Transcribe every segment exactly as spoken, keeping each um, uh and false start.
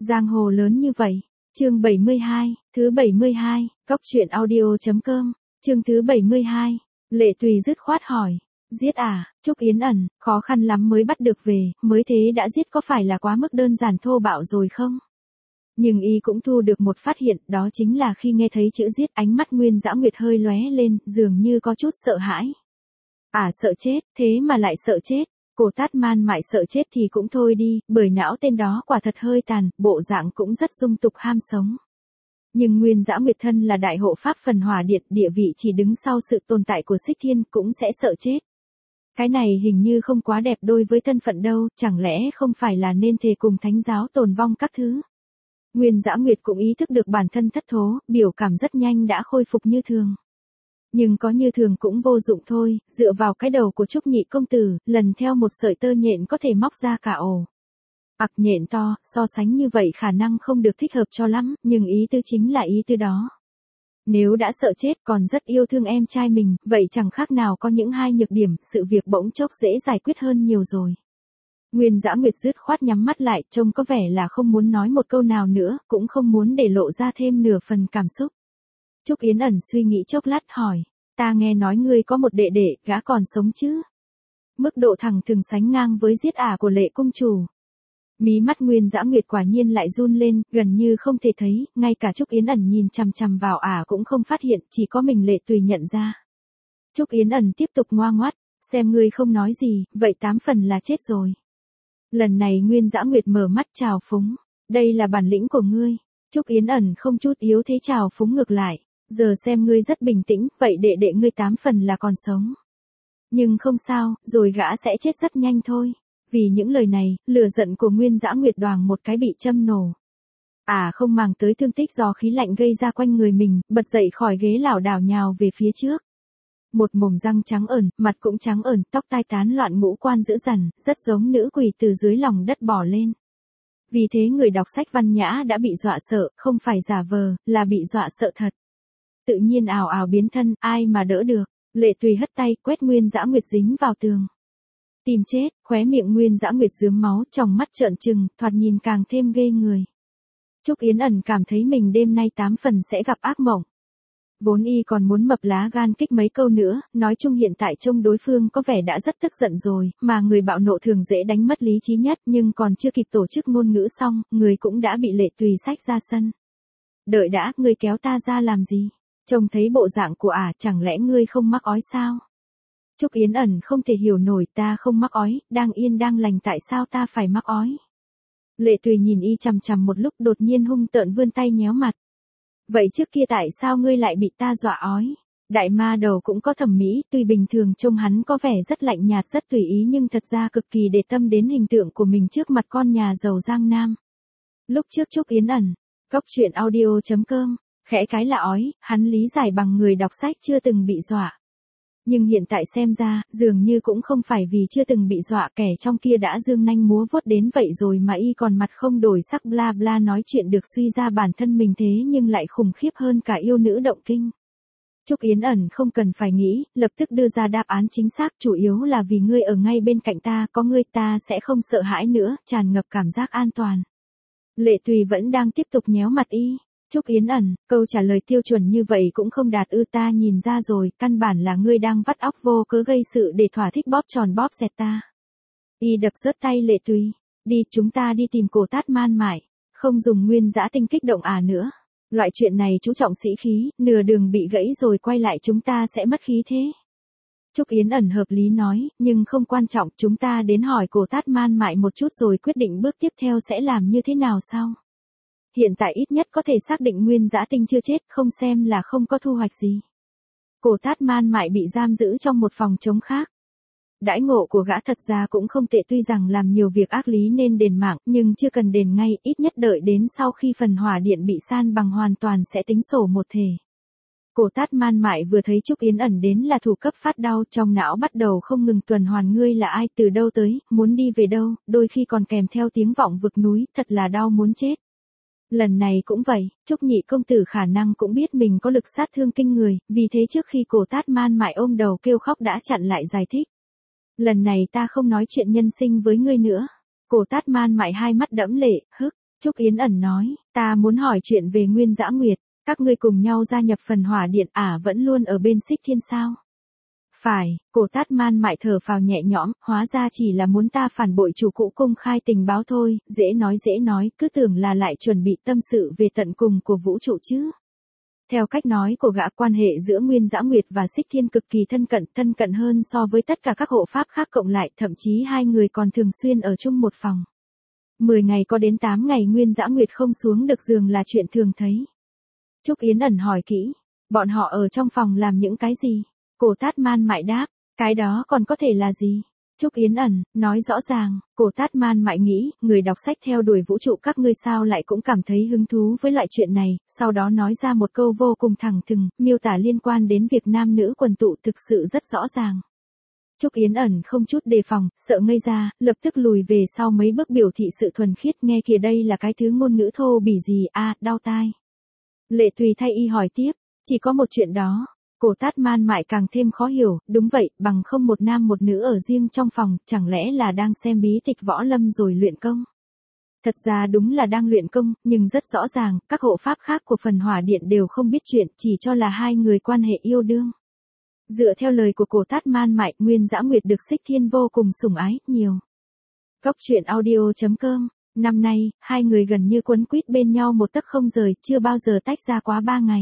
Giang hồ lớn như vậy. Chương bảy mươi hai, thứ bảy mươi hai, cóc truyện audio.com, chương thứ bảy mươi hai, Lệ Tùy dứt khoát hỏi, giết à, Trúc Yến ẩn, khó khăn lắm mới bắt được về, mới thế đã giết có phải là quá mức đơn giản thô bạo rồi không? Nhưng y cũng thu được một phát hiện, đó chính là khi nghe thấy chữ giết, ánh mắt Nguyên Dã Nguyệt hơi lóe lên, dường như có chút sợ hãi. À sợ chết, thế mà lại sợ chết. Cổ Tát Man Mại sợ chết thì cũng thôi đi, bởi não tên đó quả thật hơi tàn, bộ dạng cũng rất dung tục ham sống. Nhưng Nguyên Dã Nguyệt thân là đại hộ pháp phần hỏa điện, địa vị chỉ đứng sau sự tồn tại của Xích Thiên, cũng sẽ sợ chết. Cái này hình như không quá đẹp đôi với thân phận đâu, chẳng lẽ không phải là nên thề cùng thánh giáo tồn vong các thứ. Nguyên Dã Nguyệt cũng ý thức được bản thân thất thố, biểu cảm rất nhanh đã khôi phục như thường. Nhưng có như thường cũng vô dụng thôi, dựa vào cái đầu của Trúc Nhị công tử, lần theo một sợi tơ nhện có thể móc ra cả ổ. Ặc nhện to, so sánh như vậy khả năng không được thích hợp cho lắm, nhưng ý tư chính là ý tư đó. Nếu đã sợ chết còn rất yêu thương em trai mình, vậy chẳng khác nào có những hai nhược điểm, sự việc bỗng chốc dễ giải quyết hơn nhiều rồi. Nguyên Dã Nguyệt dứt khoát nhắm mắt lại, trông có vẻ là không muốn nói một câu nào nữa, cũng không muốn để lộ ra thêm nửa phần cảm xúc. Trúc Yến ẩn suy nghĩ chốc lát hỏi, ta nghe nói ngươi có một đệ đệ, gã còn sống chứ? Mức độ thẳng thừng sánh ngang với giết ả của Lệ cung chủ. Mí mắt Nguyên Dã Nguyệt quả nhiên lại run lên, gần như không thể thấy, ngay cả Trúc Yến ẩn nhìn chằm chằm vào ả cũng không phát hiện, chỉ có mình Lệ Tùy nhận ra. Trúc Yến ẩn tiếp tục ngoa ngoắt, xem ngươi không nói gì, vậy tám phần là chết rồi. Lần này Nguyên Dã Nguyệt mở mắt chào phúng, đây là bản lĩnh của ngươi. Trúc Yến ẩn không chút yếu thế chào phúng ngược lại, giờ xem ngươi rất bình tĩnh, vậy đệ đệ ngươi tám phần là còn sống. Nhưng không sao, rồi gã sẽ chết rất nhanh thôi. Vì những lời này, lửa giận của Nguyên Dã Nguyệt đoàng một cái bị châm nổ. À không màng tới thương tích do khí lạnh gây ra quanh người mình, bật dậy khỏi ghế lảo đảo nhào về phía trước. Một mồm răng trắng ẩn, mặt cũng trắng ẩn, tóc tai tán loạn, ngũ quan dữ dằn, rất giống nữ quỷ từ dưới lòng đất bò lên. Vì thế người đọc sách văn nhã đã bị dọa sợ, không phải giả vờ, là bị dọa sợ thật. Tự nhiên ào ào biến thân, ai mà đỡ được. Lệ Tùy hất tay, quét Nguyên Dã Nguyệt dính vào tường. Tìm chết, khóe miệng Nguyên Dã Nguyệt rướm máu, tròng mắt trợn trừng, thoạt nhìn càng thêm ghê người. Trúc Yến ẩn cảm thấy mình đêm nay tám phần sẽ gặp ác mộng. Vốn y còn muốn mập lá gan kích mấy câu nữa, nói chung hiện tại trông đối phương có vẻ đã rất tức giận rồi, mà người bạo nộ thường dễ đánh mất lý trí nhất, nhưng còn chưa kịp tổ chức ngôn ngữ xong, người cũng đã bị Lệ Tùy xách ra sân. Đợi đã, ngươi kéo ta ra làm gì? Trông thấy bộ dạng của ả, chẳng lẽ ngươi không mắc ói sao? Trúc Yến ẩn không thể hiểu nổi, ta không mắc ói, đang yên đang lành tại sao ta phải mắc ói? Lệ Tùy nhìn y chằm chằm một lúc, đột nhiên hung tợn vươn tay nhéo mặt. Vậy trước kia tại sao ngươi lại bị ta dọa ói? Đại ma đầu cũng có thẩm mỹ, tuy bình thường trông hắn có vẻ rất lạnh nhạt rất tùy ý nhưng thật ra cực kỳ để tâm đến hình tượng của mình trước mặt con nhà giàu Giang Nam. Lúc trước Trúc Yến ẩn, cóc truyện audio.com, khẽ cái là ói, hắn lý giải bằng người đọc sách chưa từng bị dọa. Nhưng hiện tại xem ra, dường như cũng không phải vì chưa từng bị dọa, kẻ trong kia đã dương nanh múa vuốt đến vậy rồi mà y còn mặt không đổi sắc bla bla nói chuyện được suy ra bản thân mình thế nhưng lại khủng khiếp hơn cả yêu nữ động kinh. Trúc Yến ẩn không cần phải nghĩ, lập tức đưa ra đáp án chính xác, chủ yếu là vì ngươi ở ngay bên cạnh ta, có ngươi ta sẽ không sợ hãi nữa, tràn ngập cảm giác an toàn. Lệ Tùy vẫn đang tiếp tục nhéo mặt y. Trúc Yến ẩn, câu trả lời tiêu chuẩn như vậy cũng không đạt ư, ta nhìn ra rồi, căn bản là ngươi đang vắt óc vô cớ gây sự để thỏa thích bóp tròn bóp dẹt ta. Y đập rớt tay Lệ Tùy, đi chúng ta đi tìm Cổ Tát Man Mại, không dùng Nguyên Dã tinh kích động à nữa. Loại chuyện này chú trọng sĩ khí, nửa đường bị gãy rồi quay lại chúng ta sẽ mất khí thế. Trúc Yến ẩn hợp lý nói, nhưng không quan trọng, chúng ta đến hỏi Cổ Tát Man Mại một chút rồi quyết định bước tiếp theo sẽ làm như thế nào sau. Hiện tại ít nhất có thể xác định Nguyên Dã tinh chưa chết, không xem là không có thu hoạch gì. Cổ Tát Man Mại bị giam giữ trong một phòng trống khác. Đãi ngộ của gã thật ra cũng không tệ, tuy rằng làm nhiều việc ác lý nên đền mạng, nhưng chưa cần đền ngay, ít nhất đợi đến sau khi phần hỏa điện bị san bằng hoàn toàn sẽ tính sổ một thể. Cổ Tát Man Mại vừa thấy Trúc Yến ẩn đến là thủ cấp phát đau, trong não bắt đầu không ngừng tuần hoàn, ngươi là ai, từ đâu tới, muốn đi về đâu, đôi khi còn kèm theo tiếng vọng vực núi, thật là đau muốn chết. Lần này cũng vậy, Trúc Nhị công tử khả năng cũng biết mình có lực sát thương kinh người, vì thế trước khi Cổ Tát Man Mại ôm đầu kêu khóc đã chặn lại giải thích. Lần này ta không nói chuyện nhân sinh với ngươi nữa. Cổ Tát Man Mại hai mắt đẫm lệ, hức, Trúc Yến ẩn nói, ta muốn hỏi chuyện về Nguyên Dã Nguyệt, các ngươi cùng nhau gia nhập phần hỏa điện ả vẫn luôn ở bên Xích Thiên sao? Phải, cổ Tát Man Mại thở phào nhẹ nhõm, hóa ra chỉ là muốn ta phản bội chủ cũ công khai tình báo thôi, dễ nói dễ nói, cứ tưởng là lại chuẩn bị tâm sự về tận cùng của vũ trụ chứ. Theo cách nói của gã, quan hệ giữa Nguyên Dã Nguyệt và Xích Thiên cực kỳ thân cận, thân cận hơn so với tất cả các hộ pháp khác cộng lại, thậm chí hai người còn thường xuyên ở chung một phòng. Mười ngày có đến tám ngày Nguyên Dã Nguyệt không xuống được giường là chuyện thường thấy. Trúc Yến ẩn hỏi kỹ, bọn họ ở trong phòng làm những cái gì? Cổ Tát Man Mại đáp, cái đó còn có thể là gì? Trúc Yến ẩn, nói rõ ràng, cổ Tát Man Mại nghĩ, người đọc sách theo đuổi vũ trụ các ngươi sao lại cũng cảm thấy hứng thú với loại chuyện này, sau đó nói ra một câu vô cùng thẳng thừng, miêu tả liên quan đến việc nam nữ quần tụ thực sự rất rõ ràng. Trúc Yến ẩn không chút đề phòng, sợ ngây ra, lập tức lùi về sau mấy bước biểu thị sự thuần khiết, nghe kìa đây là cái thứ ngôn ngữ thô bỉ gì a à, đau tai. Lệ Tùy thay y hỏi tiếp, chỉ có một chuyện đó. Cổ Tát Man Mại càng thêm khó hiểu, đúng vậy, bằng không một nam một nữ ở riêng trong phòng, chẳng lẽ là đang xem bí tịch võ lâm rồi luyện công? Thật ra đúng là đang luyện công, nhưng rất rõ ràng, các hộ pháp khác của phần hỏa điện đều không biết chuyện, chỉ cho là hai người quan hệ yêu đương. Dựa theo lời của cổ Tát Man Mại, Nguyên Dã Nguyệt được Xích Thiên vô cùng sủng ái, nhiều. Góc truyện audio chấm com, năm nay, hai người gần như quấn quýt bên nhau một tấc không rời, chưa bao giờ tách ra quá ba ngày.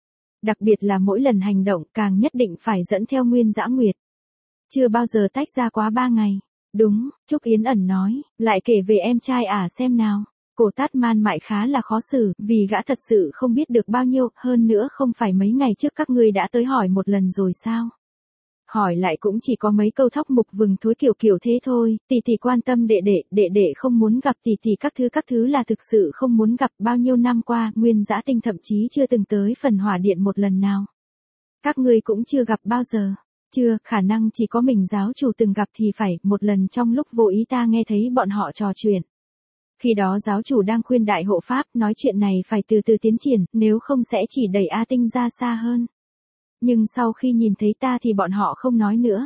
Đặc biệt là mỗi lần hành động càng nhất định phải dẫn theo Nguyên Dã Nguyệt. Chưa bao giờ tách ra quá ba ngày. Đúng, Trúc Yến ẩn nói, lại kể về em trai ả à xem nào. Cổ Tát Man Mại khá là khó xử, vì gã thật sự không biết được bao nhiêu, hơn nữa không phải mấy ngày trước các ngươi đã tới hỏi một lần rồi sao? Hỏi lại cũng chỉ có mấy câu thóc mục vừng thối kiểu kiểu thế thôi, tỷ tỷ quan tâm đệ đệ, đệ đệ không muốn gặp tỷ tỷ các thứ các thứ là thực sự không muốn gặp, bao nhiêu năm qua, Nguyên Dã Tinh thậm chí chưa từng tới phần hỏa điện một lần nào. Các ngươi cũng chưa gặp bao giờ. Chưa, khả năng chỉ có mình giáo chủ từng gặp thì phải, một lần trong lúc vô ý ta nghe thấy bọn họ trò chuyện. Khi đó giáo chủ đang khuyên đại hộ pháp, nói chuyện này phải từ từ tiến triển, nếu không sẽ chỉ đẩy A Tinh ra xa hơn. Nhưng sau khi nhìn thấy ta thì bọn họ không nói nữa.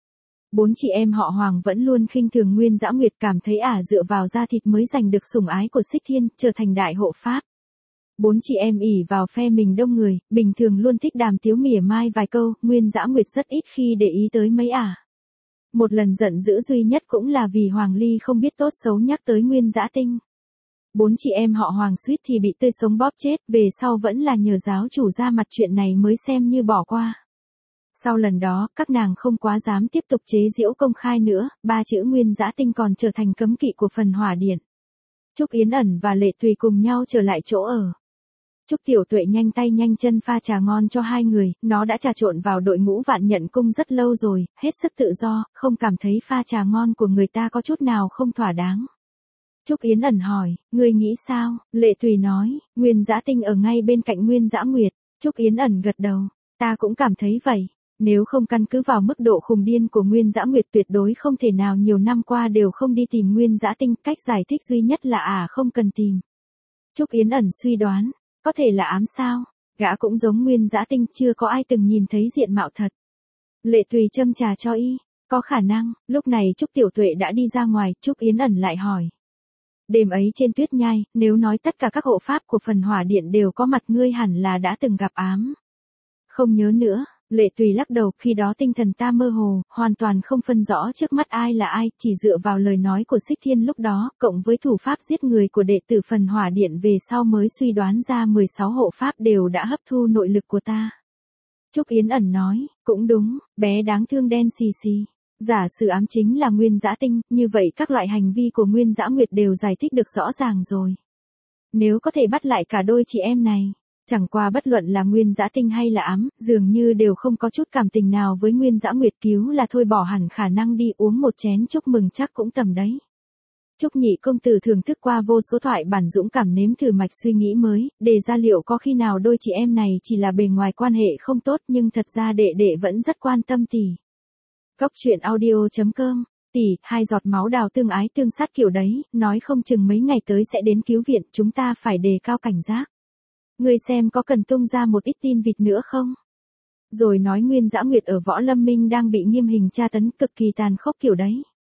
Bốn chị em họ Hoàng vẫn luôn khinh thường Nguyên Dã Nguyệt, cảm thấy ả dựa vào da thịt mới giành được sủng ái của Xích Thiên, trở thành đại hộ pháp. Bốn chị em ỷ vào phe mình đông người, bình thường luôn thích đàm tiếu mỉa mai vài câu, Nguyên Dã Nguyệt rất ít khi để ý tới mấy ả. Một lần giận dữ duy nhất cũng là vì Hoàng Ly không biết tốt xấu nhắc tới Nguyên Dã Tinh. Bốn chị em họ Hoàng suýt thì bị tươi sống bóp chết, về sau vẫn là nhờ giáo chủ ra mặt chuyện này mới xem như bỏ qua. Sau lần đó, các nàng không quá dám tiếp tục chế giễu công khai nữa, ba chữ Nguyên Dã Tinh còn trở thành cấm kỵ của phần hỏa điện. Trúc Yến ẩn và Lệ Tùy cùng nhau trở lại chỗ ở. Trúc Tiểu Tuệ nhanh tay nhanh chân pha trà ngon cho hai người, nó đã trà trộn vào đội ngũ Vạn Nhận Cung rất lâu rồi, hết sức tự do, không cảm thấy pha trà ngon của người ta có chút nào không thỏa đáng. Trúc Yến ẩn hỏi, ngươi nghĩ sao? Lệ Tùy nói, Nguyên Dã Tinh ở ngay bên cạnh Nguyên Dã Nguyệt. Trúc Yến ẩn gật đầu, ta cũng cảm thấy vậy. Nếu không căn cứ vào mức độ khùng điên của Nguyên Dã Nguyệt tuyệt đối không thể nào nhiều năm qua đều không đi tìm Nguyên Dã Tinh, cách giải thích duy nhất là à không cần tìm. Trúc Yến ẩn suy đoán, có thể là ám sao? Gã cũng giống Nguyên Dã Tinh, chưa có ai từng nhìn thấy diện mạo thật. Lệ Tùy châm trà cho y, có khả năng. Lúc này Trúc Tiểu Tuệ đã đi ra ngoài, Trúc Yến ẩn lại hỏi. Đêm ấy trên tuyết nhai, nếu nói tất cả các hộ pháp của phần hỏa điện đều có mặt, ngươi hẳn là đã từng gặp ám. Không nhớ nữa, Lệ Tùy lắc đầu, khi đó tinh thần ta mơ hồ, hoàn toàn không phân rõ trước mắt ai là ai, chỉ dựa vào lời nói của Xích Thiên lúc đó, cộng với thủ pháp giết người của đệ tử phần hỏa điện về sau mới suy đoán ra mười sáu hộ pháp đều đã hấp thu nội lực của ta. Trúc Yến ẩn nói, cũng đúng, bé đáng thương đen xì xì. Giả sử ám chính là Nguyên Dã Tinh, như vậy các loại hành vi của Nguyên Dã Nguyệt đều giải thích được rõ ràng rồi. Nếu có thể bắt lại cả đôi chị em này, chẳng qua bất luận là Nguyên Dã Tinh hay là ám, dường như đều không có chút cảm tình nào với Nguyên Dã Nguyệt, cứu là thôi bỏ hẳn khả năng đi uống một chén chúc mừng chắc cũng tầm đấy. Trúc Nhị công tử thưởng thức qua vô số thoại bản dũng cảm nếm thử mạch suy nghĩ mới, đề ra liệu có khi nào đôi chị em này chỉ là bề ngoài quan hệ không tốt nhưng thật ra đệ đệ vẫn rất quan tâm tỷ. Góc truyện audio chấm com, tỷ, hai giọt máu đào tương ái tương sát kiểu đấy, nói không chừng mấy ngày tới sẽ đến cứu viện, chúng ta phải đề cao cảnh giác. Ngươi xem có cần tung ra một ít tin vịt nữa không? Rồi nói Nguyên Dã Nguyệt ở Võ Lâm Minh đang bị nghiêm hình tra tấn cực kỳ tàn khốc kiểu đấy.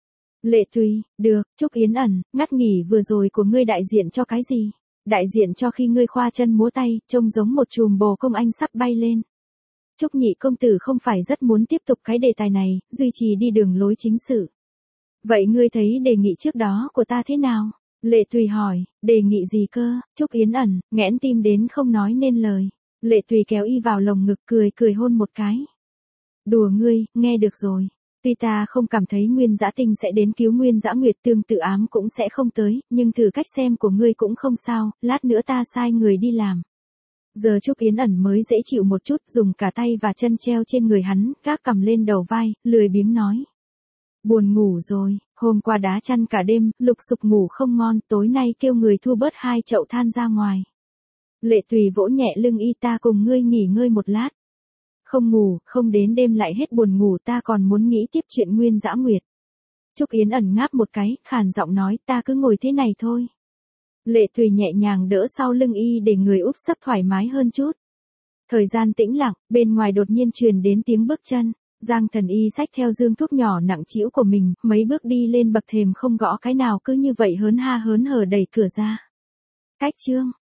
Lệ Tùy, được, Trúc Yến ẩn, ngắt nghỉ vừa rồi của ngươi đại diện cho cái gì? Đại diện cho khi ngươi khoa chân múa tay, trông giống một chùm bồ công anh sắp bay lên. Trúc nhị công tử không phải rất muốn tiếp tục cái đề tài này, duy trì đi đường lối chính sự. Vậy ngươi thấy đề nghị trước đó của ta thế nào? Lệ Tùy hỏi, đề nghị gì cơ? Trúc Yến ẩn, nghẽn tim đến không nói nên lời. Lệ Tùy kéo y vào lồng ngực cười cười hôn một cái. Đùa ngươi, nghe được rồi. Tuy ta không cảm thấy Nguyên Dã Tinh sẽ đến cứu Nguyên Dã Nguyệt, tương tự ám cũng sẽ không tới, nhưng thử cách xem của ngươi cũng không sao, lát nữa ta sai người đi làm. Giờ Trúc Yến ẩn mới dễ chịu một chút, dùng cả tay và chân treo trên người hắn, gác cầm lên đầu vai, lười biếng nói. Buồn ngủ rồi, hôm qua đá chăn cả đêm, lục sục ngủ không ngon, tối nay kêu người thu bớt hai chậu than ra ngoài. Lệ Tùy vỗ nhẹ lưng y, ta cùng ngươi nghỉ ngơi một lát. Không ngủ, không đến đêm lại hết buồn ngủ, ta còn muốn nghĩ tiếp chuyện Nguyên Dã Nguyệt. Trúc Yến ẩn ngáp một cái, khàn giọng nói, ta cứ ngồi thế này thôi. Lệ Tùy nhẹ nhàng đỡ sau lưng y để người úp sấp thoải mái hơn chút. Thời gian tĩnh lặng, bên ngoài đột nhiên truyền đến tiếng bước chân. Giang Thần Y xách theo dương thuốc nhỏ nặng trĩu của mình, mấy bước đi lên bậc thềm không gõ cái nào, cứ như vậy hớn ha hớn hở đẩy cửa ra. Cách chương